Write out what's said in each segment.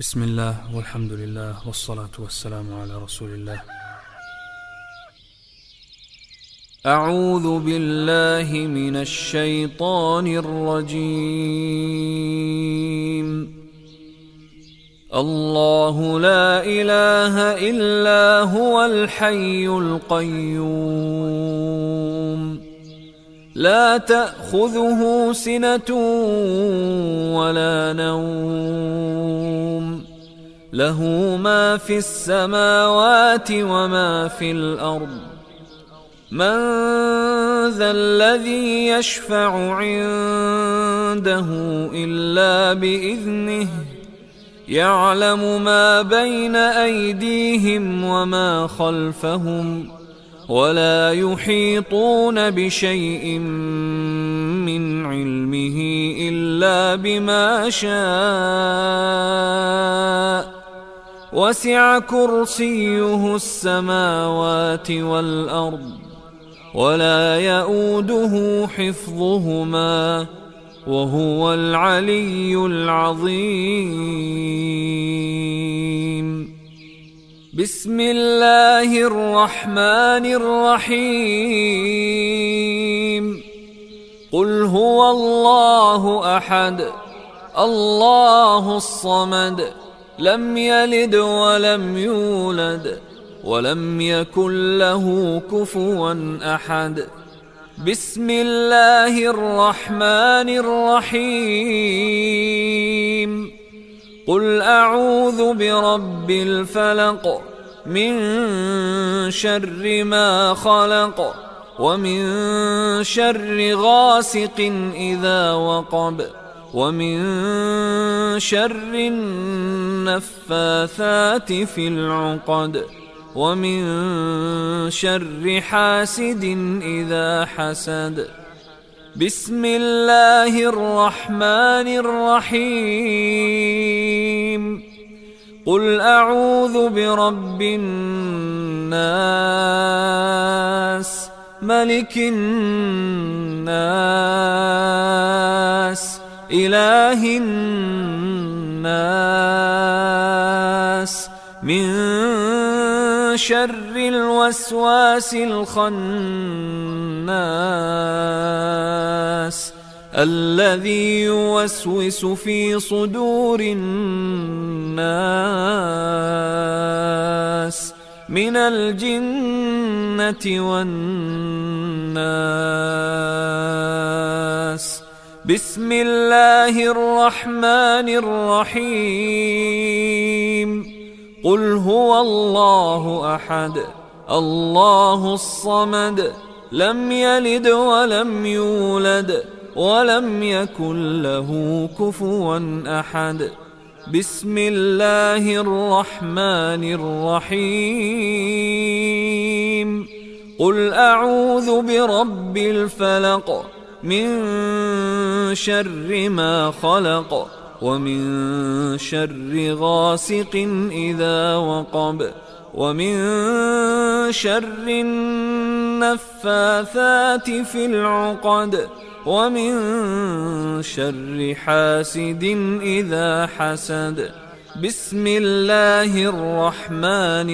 بسم الله والحمد لله والصلاة والسلام على رسول الله. أعوذ بالله من الشيطان الرجيم. الله لا إله إلا هو الحي القيوم لا تأخذه سنة ولا نوم له ما في السماوات وما في الأرض من ذا الذي يشفع عنده إلا بإذنه يعلم ما بين أيديهم وما خلفهم ولا يحيطون بشيء من علمه إلا بما شاء وسع كرسيه السماوات والأرض ولا يؤوده حفظهما وهو العلي العظيم. بسم الله الرحمن الرحيم. قل هو الله أحد الله الصمد لم يلد ولم يولد ولم يكن له كفوا أحد. بسم الله الرحمن الرحيم. قل أعوذ برب الفلق من شر ما خلق ومن شر غاسق إذا وقب ومن شر النفاثات في العقد ومن شر حاسد إذا حسد. بسم الله الرحمن الرحيم. قل أعوذ برب الناس ملك الناس إله الناس من شر الوسواس الخناس الذي يوسوس في صدور الناس من الجنة والناس. بسم الله الرحمن الرحيم. قل هو الله أحد الله الصمد لم يلد ولم يولد ولم يكن له كفوا أحد. بسم الله الرحمن الرحيم. قل أعوذ برب الفلق من شر ما خلق ومن شر غاسق إذا وقب ومن شر النفاثات في العقد ومن شر حاسد إذا حسد. بسم الله الرحمن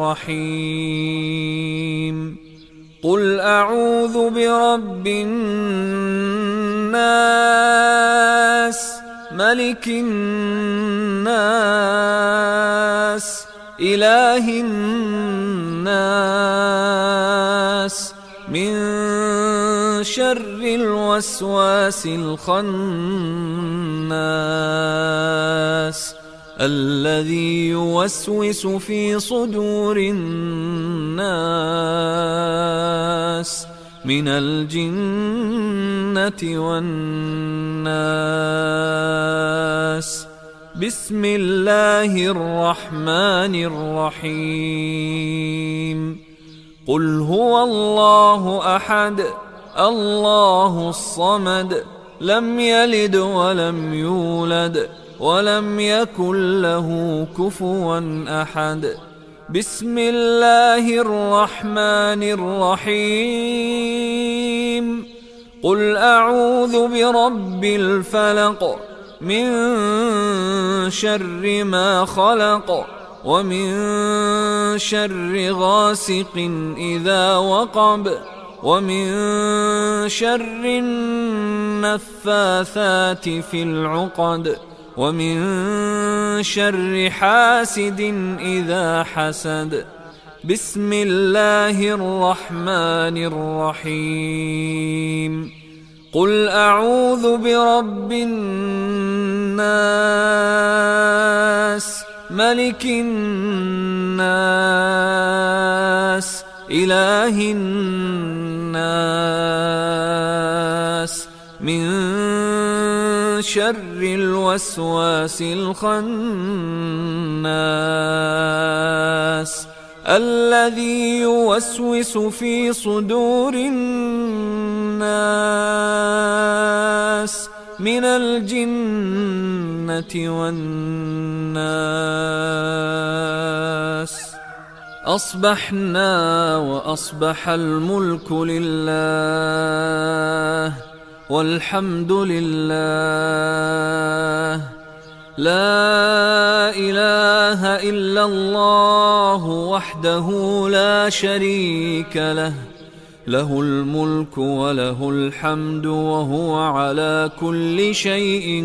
الرحيم. قل أعوذ برب الناس ملك الناس إله الناس من شر الوسواس الخناس الذي يوسوس في صدور الناس من الجنة والناس. بسم الله الرحمن الرحيم. قل هو الله أحد الله الصمد لم يلد ولم يولد ولم يكن له كفوا أحد. بسم الله الرحمن الرحيم. قل أعوذ برب الفلق من شر ما خلق ومن شر غاسق إذا وقب ومن شر النفاثات في العقد ومن شر حاسد إذا حسد. بسم الله الرحمن الرحيم. قل أعوذ برب الناس ملك الناس إله الناس من شر الوسواس الخناس الذي يوسوس في صدور الناس من الجنة والناس. أصبحنا وأصبح الملك لله والحمد لله لا إله إلا الله وحده لا شريك له له الملك وله الحمد وهو على كل شيء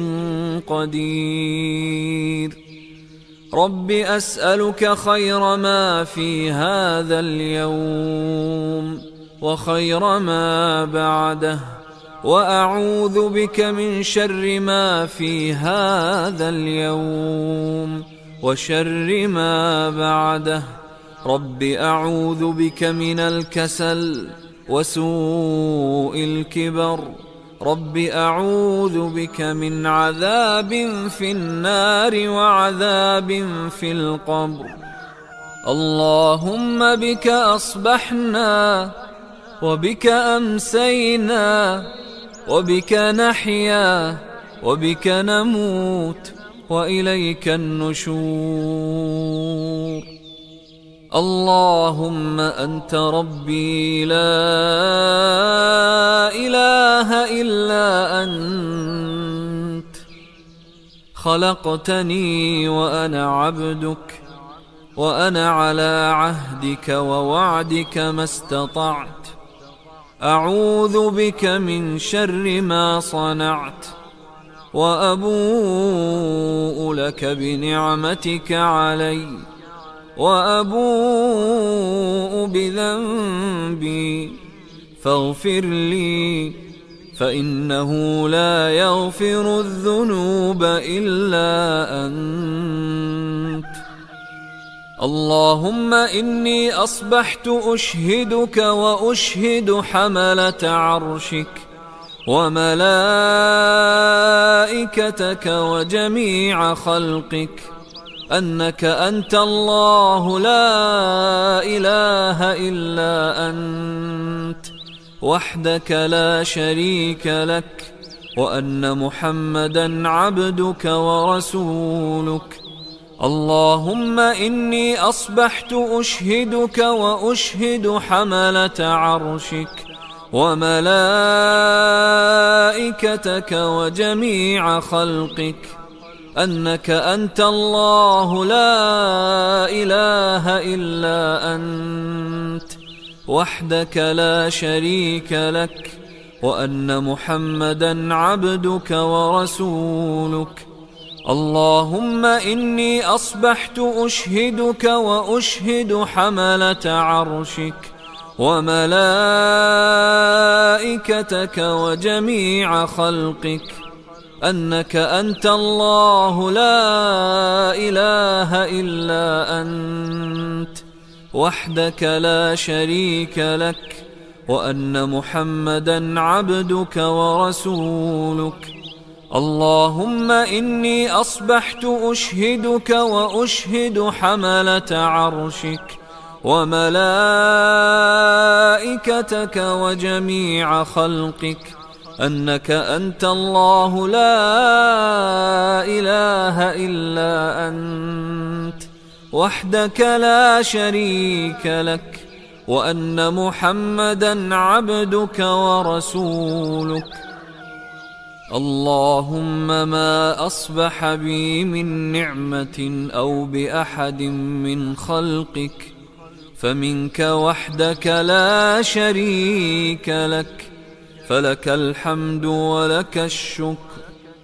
قدير. رب أسألك خير ما في هذا اليوم وخير ما بعده وأعوذ بك من شر ما في هذا اليوم وشر ما بعده. رب أعوذ بك من الكسل وسوء الكبر. رب أعوذ بك من عذاب في النار وعذاب في القبر. اللهم بك أصبحنا وبك أمسينا وبك نحيا وبك نموت وإليك النشور. اللهم أنت ربي لا إله إلا أنت خلقتني وأنا عبدك وأنا على عهدك ووعدك ما استطعت. أعوذ بك من شر ما صنعت وأبوء لك بنعمتك علي وأبوء بذنبي فاغفر لي فإنه لا يغفر الذنوب إلا أنت. اللهم إني أصبحت أشهدك وأشهد حملة عرشك وملائكتك وجميع خلقك أنك أنت الله لا إله إلا أنت وحدك لا شريك لك وأن محمدا عبدك ورسولك. اللهم إني أصبحت أشهدك وأشهد حملة عرشك وملائكتك وجميع خلقك أنك أنت الله لا إله إلا أنت وحدك لا شريك لك وأن محمدا عبدك ورسولك. اللهم إني أصبحت أشهدك وأشهد حملة عرشك وملائكتك وجميع خلقك أنك أنت الله لا إله إلا أنت وحدك لا شريك لك وأن محمدا عبدك ورسولك. اللهم إني أصبحت أشهدك وأشهد حملة عرشك وملائكتك وجميع خلقك أنك أنت الله لا إله إلا أنت وحدك لا شريك لك وأن محمدا عبدك ورسولك. اللهم ما أصبح بي من نعمة أو بأحد من خلقك فمنك وحدك لا شريك لك، فلك الحمد ولك الشكر.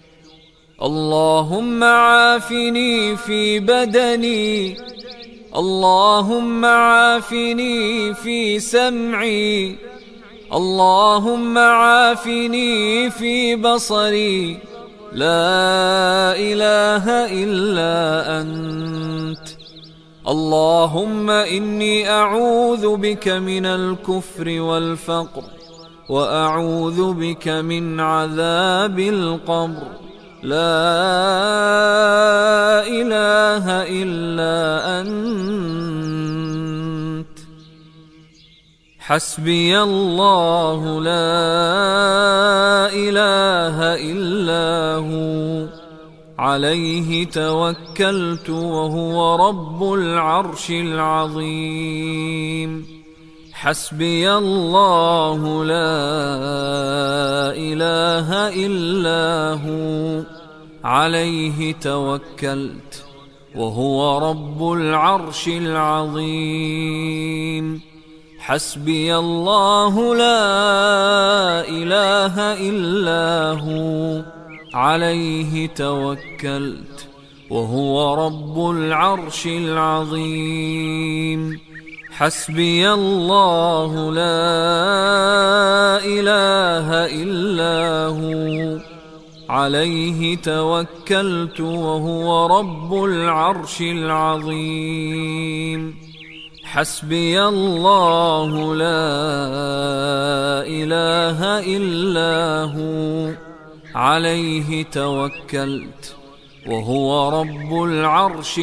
اللهم عافني في بدني، اللهم عافني في سمعي، اللهم عافني في بصري، لا إله إلا أنت. اللهم إني أعوذ بك من الكفر والفقر، وأعوذ بك من عذاب القبر، لا إله إلا أنت. حسبي الله لا إله إلا هو، عليه توكلت وهو رب العرش العظيم. حسبي الله لا إله إلا هو، عليه توكلت وهو رب العرش العظيم. حسبي الله لا إله إلا هو، عليه توكلت وهو رب العرش العظيم. حسبي الله لا إله إلا هو، عليه توكلت وهو رب العرش العظيم. حسبي الله لا إله إلا هو، عليه توكلت وهو رب العرش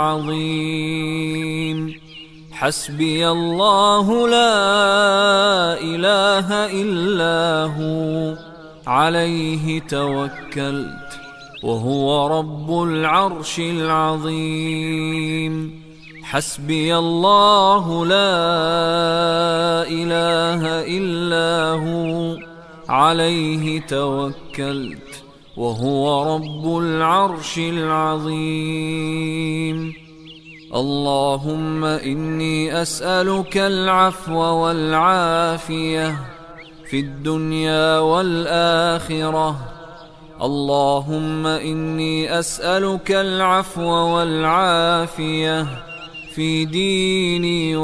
العظيم. حسبي الله لا إله إلا هو، عليه توكلت وهو رب العرش العظيم. حسبي الله لا إله إلا هو، عليه توكلت وهو رب العرش العظيم. اللهم إني أسألك العفو والعافية في الدنيا والآخرة. اللهم إني أسألك العفو والعافية في ديني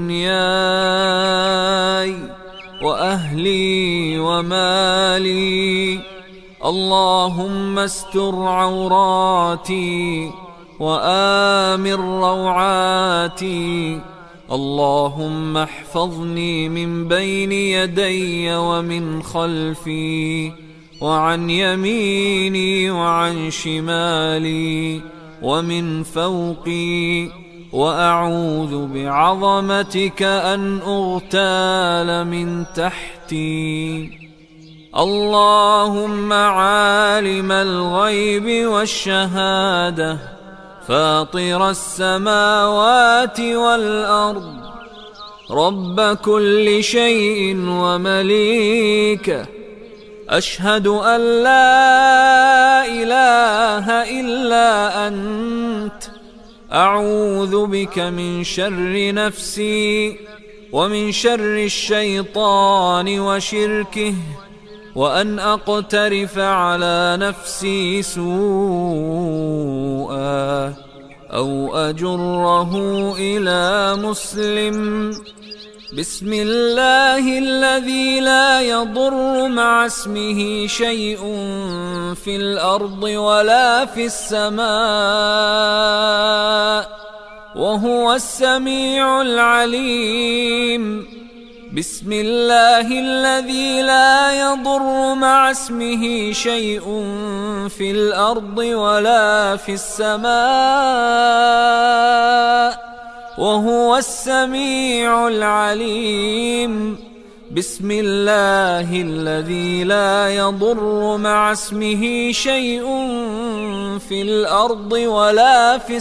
ودنياي وأهلي ومالي. اللهم استر عوراتي وآمن روعاتي. اللهم احفظني من بين يدي ومن خلفي وعن يميني وعن شمالي ومن فوقي، وأعوذ بعظمتك أن أغتال من تحتي. اللهم عالم الغيب والشهادة، فاطر السماوات والأرض، رب كل شيء ومليكه، أشهد أن لا إله إلا أنت. أعوذ بك من شر نفسي ومن شر الشيطان وشركه، وأن أقترف على نفسي سوءا أو أجره إلى مسلم. بسم الله الذي لا يضر مع اسمه شيء في الأرض ولا في السماء، وهو السميع العليم. بسم الله الذي لا يضر مع اسمه شيء في الأرض ولا في السماء، وهو السميع العليم. بسم الله الذي لا يضر مع اسمه شيء في الأرض ولا في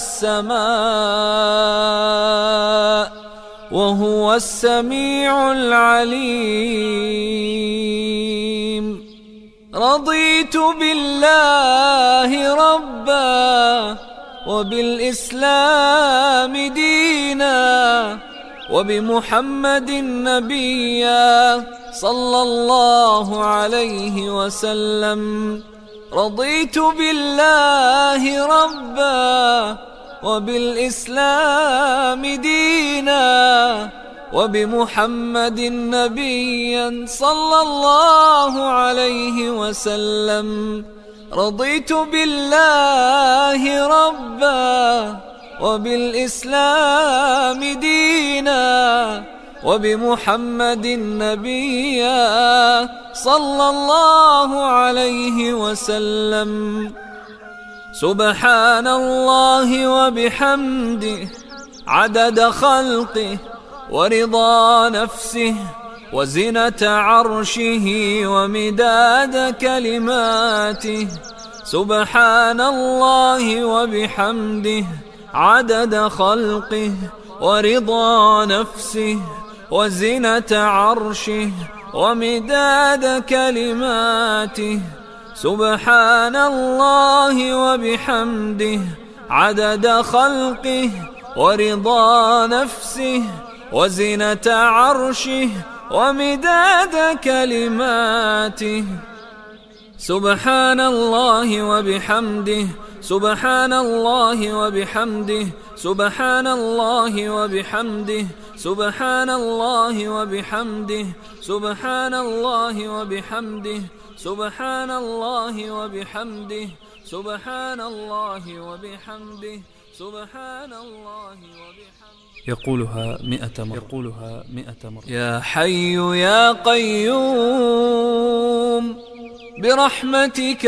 السماء، وهو السميع العليم. رضيت بالله ربا وبالإسلام دينا وبمحمد نبيا صلى الله عليه وسلم. رضيت بالله ربا وبالإسلام دينا وبمحمد نبيا صلى الله عليه وسلم. رضيت بالله ربا وبالإسلام دينا وبمحمد نبيا صلى الله عليه وسلم. سبحان الله وبحمده عدد خلقه ورضا نفسه وزنة عرشه ومداد كلماته. سبحان الله وبحمده عدد خلقه ورضا نفسه وزنة عرشه ومداد كلماته. سبحان الله وبحمده عدد خلقه ورضا نفسه وزنة عرشه ومداد كلماته. سبحان الله وبحمده سبحان الله وبحمده سبحان الله وبحمده سبحان الله وبحمده سبحان الله وبحمده سبحان الله وبحمده سبحان الله وبحمده سبحان الله وبحمده. يقولها 100 مرة. يا حي يا قيوم برحمتك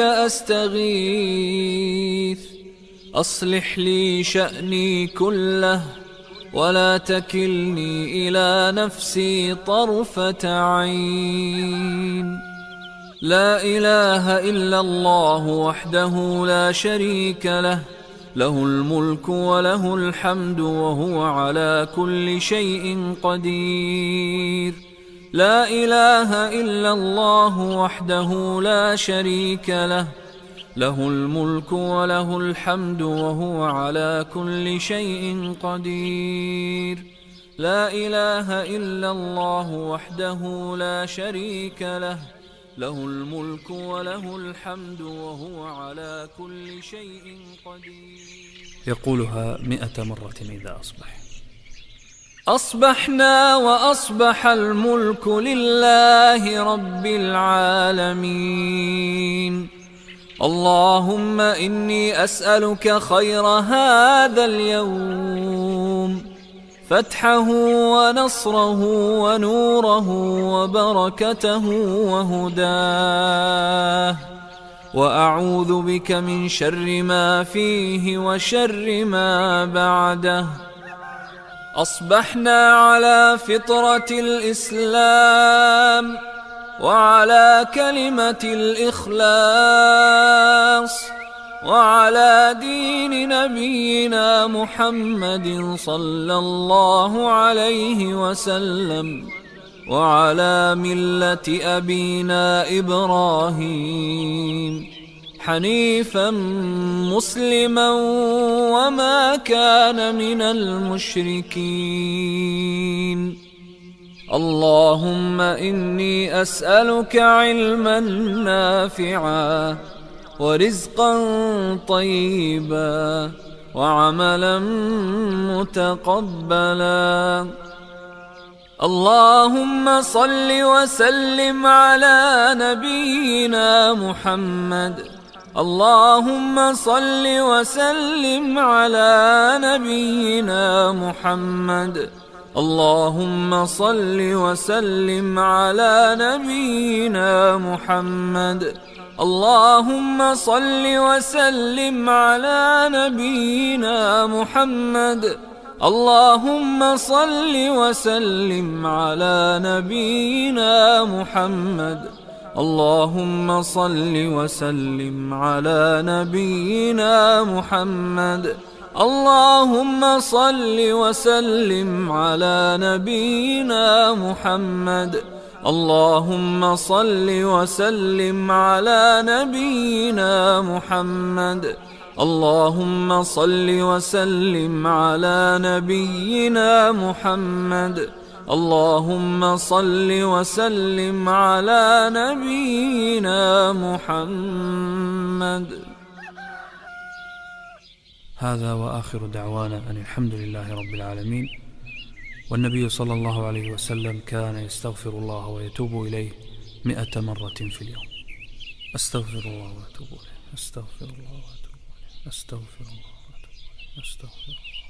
أستغيث أصلح لي شأني كله ولا تكلني إلى نفسي طرفة عين. لا إله إلا الله وحده لا شريك له له الملك وله الحمد وهو على كل شيء قدير. لا إله إلا الله وحده لا شريك له له الملك وله الحمد وهو على كل شيء قدير. لا إله إلا الله وحده لا شريك له له الملك وله الحمد وهو على كل شيء قدير. يقولها 100 مرة إذا أصبح. أصبحنا وأصبح الملك لله رب العالمين. اللهم إني أسألك خير هذا اليوم فتحه ونصره ونوره وبركته وهداه، وأعوذ بك من شر ما فيه وشر ما بعده. أصبحنا على فطرة الإسلام وعلى كلمة الإخلاص وعلى دين نبينا محمد صلى الله عليه وسلم وعلى ملة أبينا إبراهيم حنيفا مسلما وما كان من المشركين. اللهم إني أسألك علما نافعا ورزقا طيبا وعملا متقبلا. اللهم صل وسلم على نبينا محمد. اللهم صل وسلم على نبينا محمد. اللهم صل وسلم على نبينا محمد. اللهم صل وسلم على نبينا محمد. اللهم صل وسلم على نبينا محمد. اللهم صل وسلم على نبينا محمد. اللهم صل وسلم على نبينا محمد. اللهم صل وسلم على نبينا محمد. اللهم صل وسلم على نبينا محمد. اللهم صل وسلم على نبينا محمد. هذا وآخر دعوانا أن الحمد لله رب العالمين. والنبي صلى الله عليه وسلم كان يستغفر الله ويتوب إليه 100 مرة في اليوم. أستغفر الله وأتوب إليه، أستغفر الله وأتوب إليه، أستغفر الله وأتوب إليه، أستغفر الله.